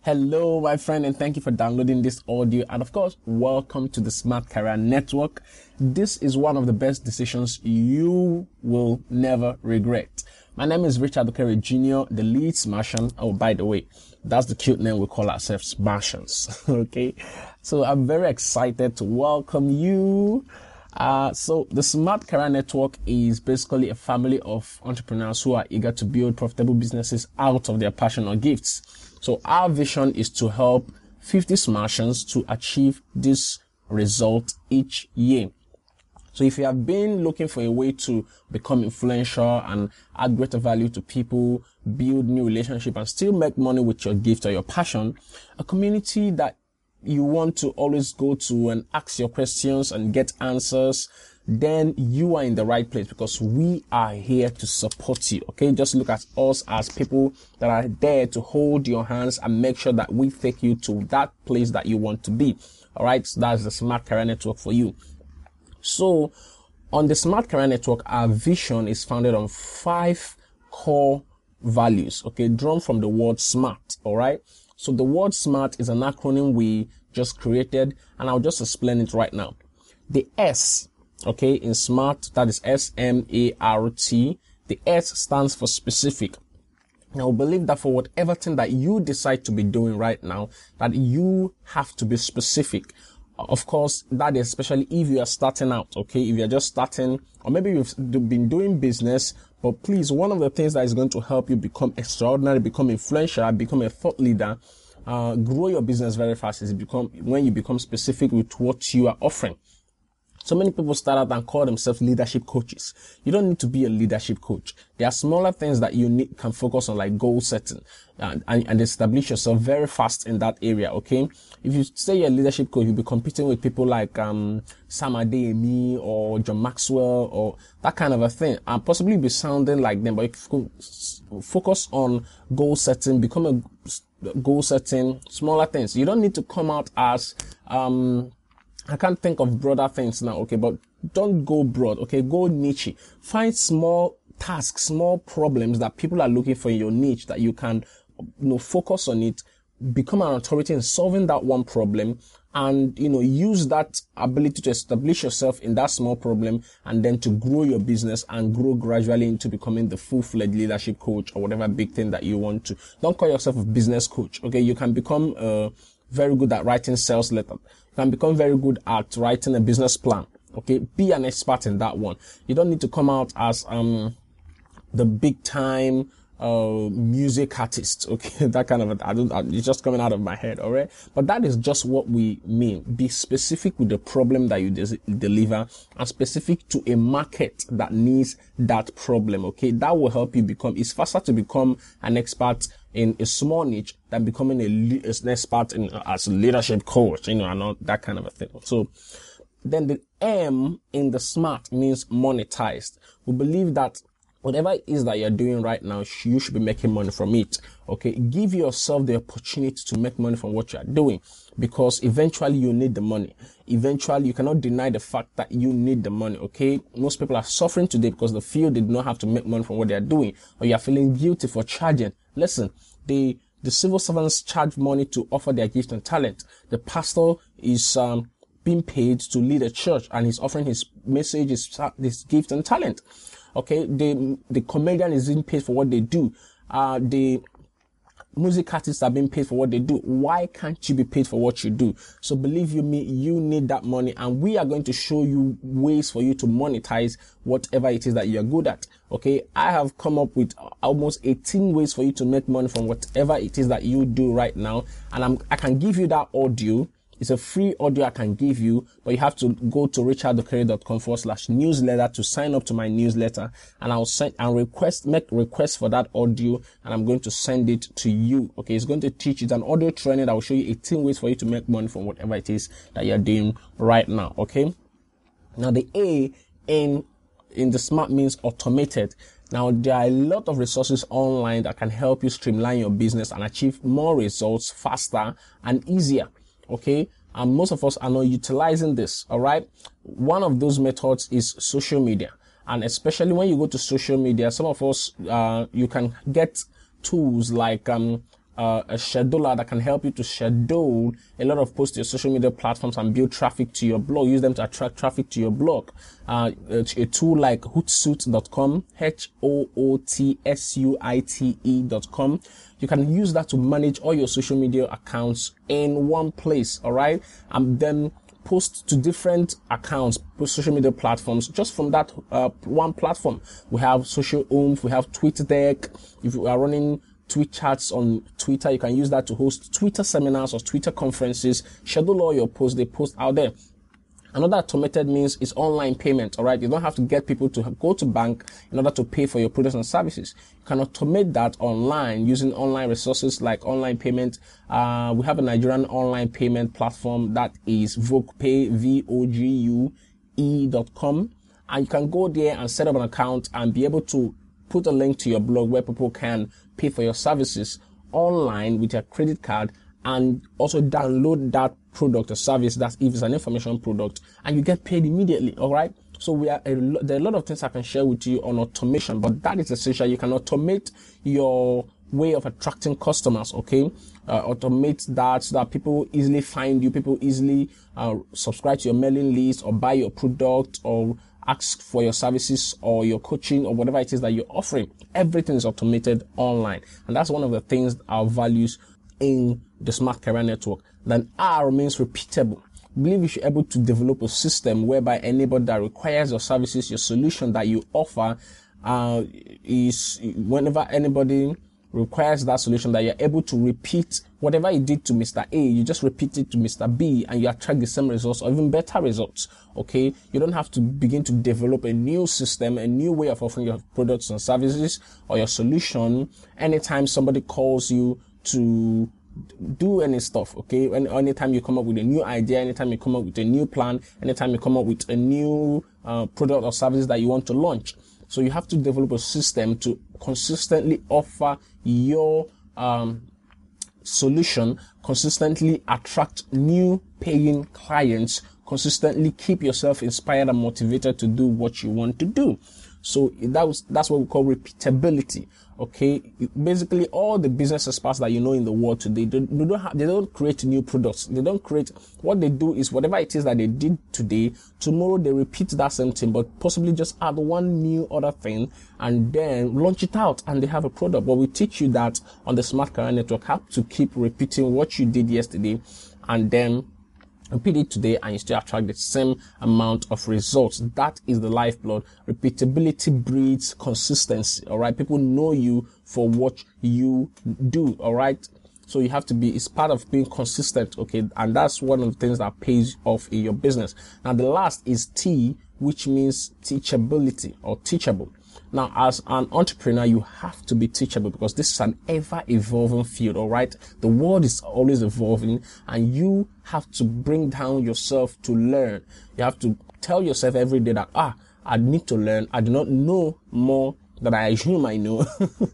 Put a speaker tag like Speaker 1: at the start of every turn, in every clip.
Speaker 1: Hello, my friend, and thank you for downloading this audio. And of course, welcome to the Smart Career Network. This is one of the best decisions you will never regret. My name is Richard Okere Jr., the Leeds Martian. Oh, by the way, that's the cute name we call ourselves, Martians. Okay, so I'm very excited to welcome you. So the Smart Career Network is basically a family of entrepreneurs who are eager to build profitable businesses out of their passion or gifts. So our vision is to help 50 Smartians to achieve this result each year. So if you have been looking for a way to become influential and add greater value to people, build new relationships, and still make money with your gift or your passion, a community that you want to always go to and ask your questions and get answers, then you are in the right place, because we are here to support you. Okay, just look at us as people that are there to hold your hands and make sure that we take you to that place that you want to be. All right, so that's the Smart Career Network for you. So on the Smart Career Network, our vision is founded on 5 core values, okay, drawn from the word SMART. All right, so the word SMART is an acronym we just created, and I'll just explain it right now. The S, okay, in SMART, that is S-M-A-R-T. The S stands for specific. Now, we believe that for whatever thing that you decide to be doing right now, that you have to be specific. Of course, that is especially if you are starting out, okay? If you're just starting, or maybe you've been doing business, but please, one of the things that is going to help you become extraordinary, become influential, become a thought leader, grow your business very fast is when you become specific with what you are offering. So many people start out and call themselves leadership coaches. You don't need to be a leadership coach. There are smaller things that you can focus on, like goal setting and establish yourself very fast in that area. Okay. If you say you're a leadership coach, you'll be competing with people like, Sam Adeyemi or John Maxwell or that kind of a thing, and possibly be sounding like them. But if you focus on goal setting, become a goal setting, smaller things. You don't need to come out as, I can't think of broader things now, okay, but don't go broad, okay, go niche. Find small tasks, small problems that people are looking for in your niche that you can, focus on it, become an authority in solving that one problem, and, use that ability to establish yourself in that small problem, and then to grow your business and grow gradually into becoming the full-fledged leadership coach or whatever big thing that you want to. Don't call yourself a business coach, okay? You can become, very good at writing sales letter. You can become very good at writing a business plan. Okay, be an expert in that one. You don't need to come out as the big time music artist. Okay, that kind of it's just coming out of my head. All right, but that is just what we mean. Be specific with the problem that you deliver, and specific to a market that needs that problem. Okay, that will help you become. It's faster to become an expert in a small niche than becoming an expert as a leadership coach, and all that kind of a thing. So then the M in the SMART means monetized. We believe that whatever it is that you're doing right now, you should be making money from it. Okay, give yourself the opportunity to make money from what you are doing, because eventually you need the money. Eventually, you cannot deny the fact that you need the money. Okay, most people are suffering today because they feel they do not have to make money from what they are doing, or you are feeling guilty for charging. Listen, the civil servants charge money to offer their gift and talent. The pastor is being paid to lead a church, and he's offering his message, his gift and talent. Okay, the comedian is being paid for what they do. The music artists are being paid for what they do. Why can't you be paid for what you do? So believe you me, you need that money, and we are going to show you ways for you to monetize whatever it is that you're good at. Okay, I have come up with almost 18 ways for you to make money from whatever it is that you do right now, and I can give you that audio. It's a free audio I can give you, but you have to go to richardokere.com/newsletter to sign up to my newsletter, and I'll make request for that audio, and I'm going to send it to you. Okay, it's going to teach you. It's an audio training that will show you 18 ways for you to make money from whatever it is that you're doing right now. Okay, now the A in the SMART means automated. Now, there are a lot of resources online that can help you streamline your business and achieve more results faster and easier. Okay, and most of us are not utilizing this. All right, one of those methods is social media, and especially when you go to social media, some of us you can get tools like a scheduler that can help you to schedule a lot of posts to your social media platforms and build traffic to your blog. Use them to attract traffic to your blog. A tool like Hootsuite.com, HOOTSUITE.com. You can use that to manage all your social media accounts in one place, all right? And then post to different accounts, social media platforms, just from that one platform. We have Social Oomph, we have TweetDeck. If you are running tweet chats on Twitter, you can use that to host Twitter seminars or Twitter conferences. Schedule all your posts, they post out there. Another automated means is online payment, all right? You don't have to get people to go to bank in order to pay for your products and services. You can automate that online using online resources like online payment. We have a Nigerian online payment platform that is VoguePay, VOGUE.com. And you can go there and set up an account and be able to put a link to your blog where people can pay for your services online with your credit card, and also download that product or service, that's if it's an information product, and you get paid immediately. All right. So there are a lot of things I can share with you on automation, but that is essential. You can automate your way of attracting customers. Okay. Automate that so that people easily find you, people easily subscribe to your mailing list or buy your product or ask for your services or your coaching or whatever it is that you're offering. Everything is automated online. And that's one of the things, our values in the Smart Career Network. Then R means repeatable. I believe you should be able to develop a system whereby anybody that requires your services, your solution that you offer, is whenever anybody requires that solution, that you're able to repeat whatever you did to Mr. A, you just repeat it to Mr. B and you attract the same results or even better results. Okay. You don't have to begin to develop a new system, a new way of offering your products and services or your solution anytime somebody calls you to do any stuff. Okay. Anytime you come up with a new idea, anytime you come up with a new plan, anytime you come up with a new product or service that you want to launch. So you have to develop a system to consistently offer your solution, consistently attract new paying clients, consistently keep yourself inspired and motivated to do what you want to do. So that's what we call repeatability. Okay. Basically, all the business experts that you know in the world today, they don't create new products. They don't create, what they do is whatever it is that they did today, tomorrow they repeat that same thing, but possibly just add one new other thing and then launch it out and they have a product. But we teach you that on the Smart Career Network, how to keep repeating what you did yesterday and then repeat it today, and you still attract the same amount of results. That is the lifeblood. Repeatability breeds consistency. All right. People know you for what you do. All right. So you have to be, it's part of being consistent. Okay. And that's one of the things that pays off in your business. Now, the last is T, which means teachability or teachable. Now, as an entrepreneur, you have to be teachable because this is an ever-evolving field, all right? The world is always evolving and you have to bring down yourself to learn. You have to tell yourself every day that, I need to learn. I do not know more than I assume I know.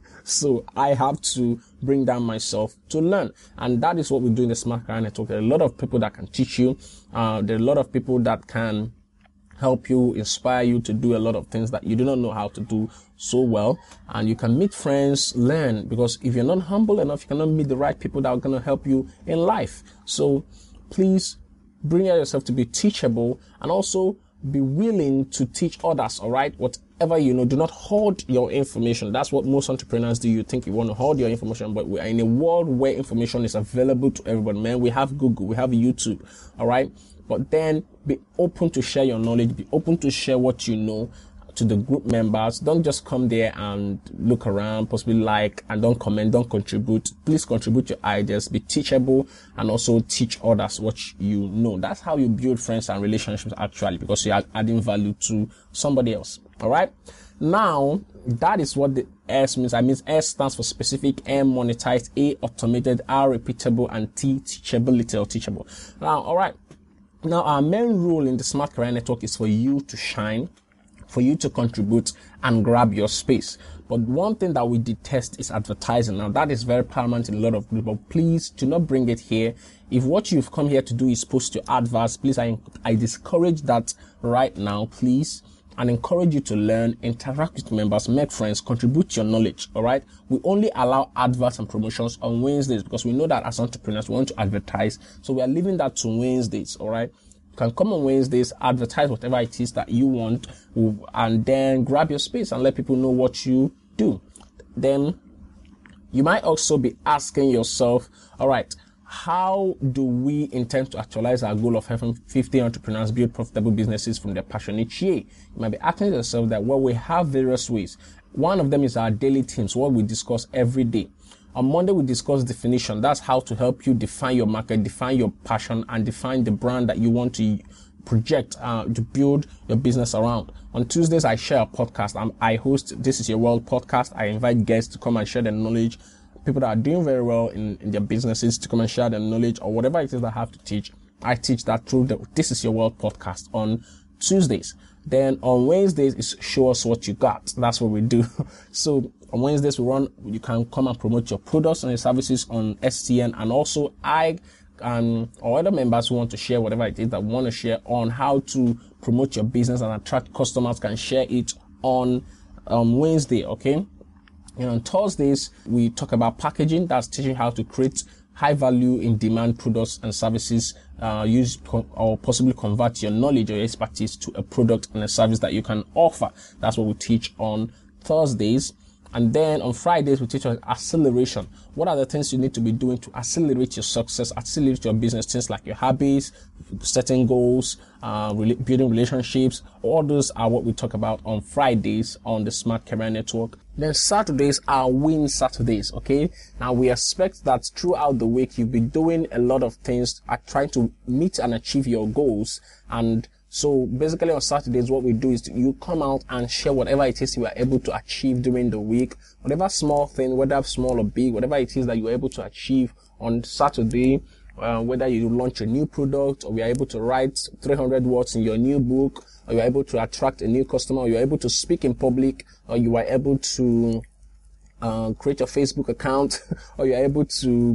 Speaker 1: So I have to bring down myself to learn. And that is what we do in the Smart Career Network. There are a lot of people that can teach you. There are a lot of people that can help you, inspire you to do a lot of things that you do not know how to do so well. And you can meet friends, learn, because if you're not humble enough, you cannot meet the right people that are going to help you in life. So please bring yourself to be teachable and also be willing to teach others. All right. Whatever you know, do not hoard your information. That's what most entrepreneurs do. You think you want to hoard your information, but we are in a world where information is available to everyone. Man, we have Google, we have YouTube. All right. But then be open to share your knowledge, be open to share what you know to the group members. Don't just come there and look around, possibly like, and don't comment, don't contribute. Please contribute your ideas, be teachable, and also teach others what you know. That's how you build friends and relationships actually, because you are adding value to somebody else. All right. Now, that is what the S means. I mean, S stands for specific, M monetized, A automated, R repeatable, and T teachability or teachable. Now, all right. Now, our main role in the Smart Career Network is for you to shine, for you to contribute and grab your space. But one thing that we detest is advertising. Now, that is very paramount in a lot of groups, but please do not bring it here. If what you've come here to do is post your adverts, please, I discourage that right now. Please and encourage you to learn, interact with members, make friends, contribute your knowledge. All right. We only allow adverts and promotions on Wednesdays because we know that as entrepreneurs, we want to advertise. So we are leaving that to Wednesdays. All right. You can come on Wednesdays, advertise whatever it is that you want, and then grab your space and let people know what you do. Then you might also be asking yourself, all right, how do we intend to actualize our goal of having 50 entrepreneurs build profitable businesses from their passion each year? You might be asking yourself that, well, we have various ways. One of them is our daily themes, what we discuss every day. On Monday, we discuss definition. That's how to help you define your market, define your passion, and define the brand that you want to project to build your business around. On Tuesdays, I share a podcast. I host This Is Your World podcast. I invite guests to come and share their knowledge. People that are doing very well in their businesses to come and share their knowledge or whatever it is that I have to teach. I teach that through the This Is Your World podcast on Tuesdays. Then on Wednesdays is Show Us What You Got. That's what we do. So on Wednesdays you can come and promote your products and your services on STN, and also or other members who want to share whatever it is that we want to share on how to promote your business and attract customers can share it on Wednesday. Okay. And on Thursdays, we talk about packaging. That's teaching how to create high value in demand products and services, use or possibly convert your knowledge or your expertise to a product and a service that you can offer. That's what we teach on Thursdays. And then on Fridays, we teach on acceleration. What are the things you need to be doing to accelerate your success, accelerate your business? Things like your hobbies, setting goals, building relationships. All those are what we talk about on Fridays on the Smart Career Network. Then Saturdays are Win Saturdays, okay? Now we expect that throughout the week, you'll be doing a lot of things, trying to meet and achieve your goals. And so basically on Saturdays, what we do is you come out and share whatever it is you are able to achieve during the week, whatever small thing, whether small or big, whatever it is that you are able to achieve on Saturday, whether you launch a new product, or you are able to write 300 words in your new book, or you are able to attract a new customer, or you are able to speak in public, or you are able to create your Facebook account, or you're able to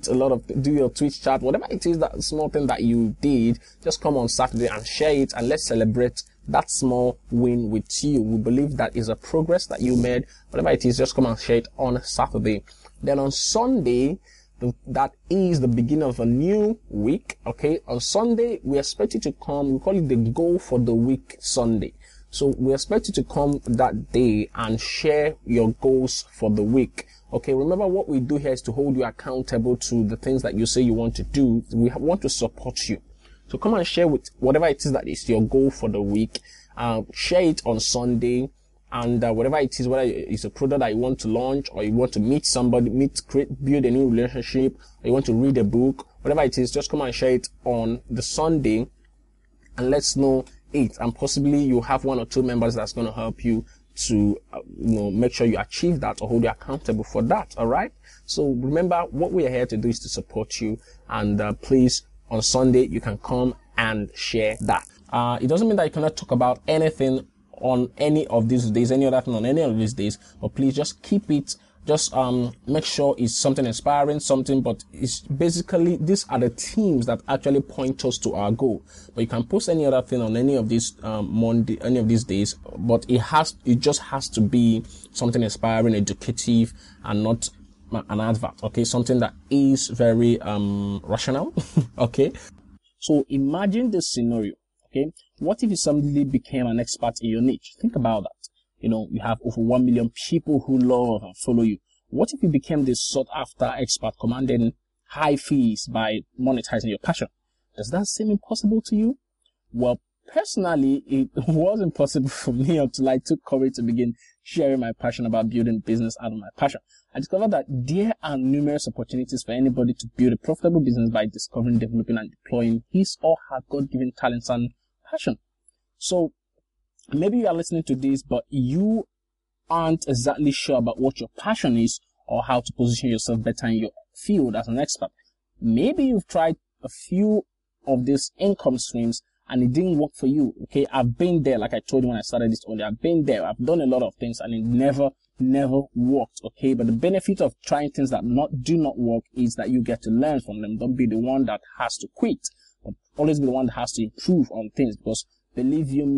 Speaker 1: do your tweet chat, whatever it is, that small thing that you did, just come on Saturday and share it, and let's celebrate that small win with you. We believe that is a progress that you made. Whatever it is, just come and share it on Saturday. Then on Sunday, that is the beginning of a new week. Okay. On Sunday, we expect you to come. We call it the Goal for the Week Sunday. So we expect you to come that day and share your goals for the week. Okay, remember what we do here is to hold you accountable to the things that you say you want to do. We want to support you. So come and share with whatever it is that is your goal for the week. Share it on Sunday, and whatever it is, whether it's a product that you want to launch, or you want to meet somebody, build a new relationship, or you want to read a book, whatever it is, just come and share it on the Sunday, and let's know it. And possibly you have one or two members that's going to help you to make sure you achieve that or hold you accountable for that. All right. So remember, what we are here to do is to support you, and please, on Sunday you can come and share that. It doesn't mean that you cannot talk about anything on any of these days, any other thing on any of these days, but please just keep it. Just make sure it's something inspiring, but it's basically, these are the themes that actually point us to our goal. But you can post any other thing on any of these any of these days, but it just has to be something inspiring, educative, and not an advert. Okay, something that is very rational. Okay, so imagine this scenario. Okay, what if you suddenly became an expert in your niche? Think about that. You have over 1 million people who love and follow you. What if you became this sought after expert commanding high fees by monetizing your passion? Does that seem impossible to you? Well, personally, it was impossible for me until I took courage to begin sharing my passion about building business out of my passion. I discovered that there are numerous opportunities for anybody to build a profitable business by discovering, developing, and deploying his or her God-given talents and passion. So, maybe you are listening to this, but you aren't exactly sure about what your passion is or how to position yourself better in your field as an expert. Maybe you've tried a few of these income streams and it didn't work for you. Okay, I've been there, like I told you when I started this earlier. I've been there. I've done a lot of things and it never worked. Okay, but the benefit of trying things that do not work is that you get to learn from them. Don't be the one that has to quit, but always be the one that has to improve on things, because believe you me,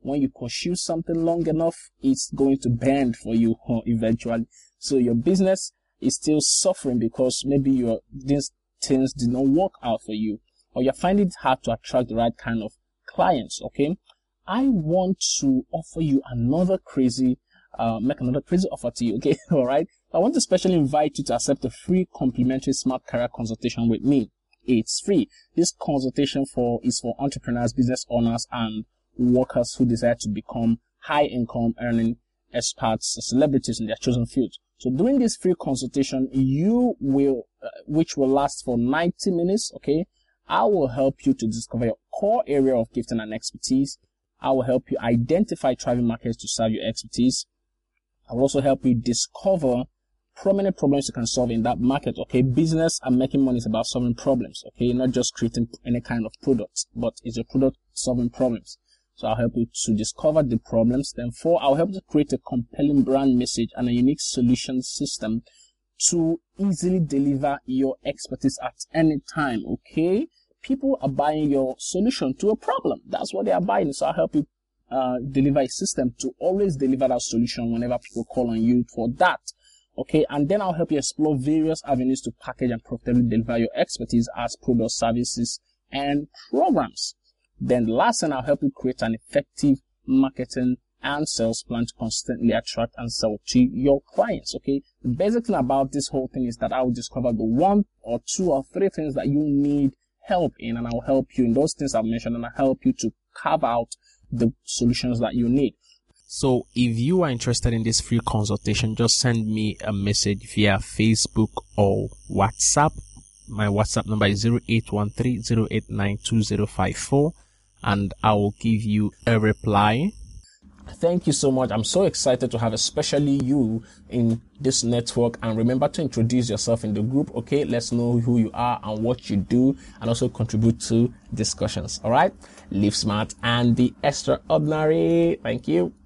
Speaker 1: when you pursue something long enough, it's going to bend for you eventually. So your business is still suffering because maybe these things did not work out for you, or you're finding it hard to attract the right kind of clients. Okay, I want to offer you another crazy, make another crazy offer to you. Okay, all right. I want to specially invite you to accept a free complimentary Smart Career consultation with me. It's free. This consultation is for entrepreneurs, business owners, and workers who desire to become high income earning experts, celebrities in their chosen field. So during this free consultation, you will, which will last for 90 minutes, okay, I will help you to discover your core area of gifting and expertise. I will help you identify thriving markets to serve your expertise. I will also help you discover prominent problems you can solve in that market. Okay, business and making money is about solving problems. Okay, not just creating any kind of product, but it's your product solving problems. So I'll help you to discover the problems. Then 4, I'll help you to create a compelling brand message and a unique solution system to easily deliver your expertise at any time. Okay, people are buying your solution to a problem. That's what they are buying. So I'll help you deliver a system to always deliver that solution whenever people call on you for that. Okay, and then I'll help you explore various avenues to package and profitably deliver your expertise as products, services, and programs. Then last thing, I'll help you create an effective marketing and sales plan to constantly attract and sell to your clients. Okay, the basic thing about this whole thing is that I will discover the 1 or 2 or 3 things that you need help in, and I'll help you in those things I've mentioned, and I'll help you to carve out the solutions that you need. So if you are interested in this free consultation, just send me a message via Facebook or WhatsApp. My WhatsApp number is 0813-089-2054, and I will give you a reply. Thank you so much. I'm so excited to have especially you in this network, and remember to introduce yourself in the group. Okay, let's know who you are and what you do, and also contribute to discussions. All right, live smart and be extraordinary. Thank you.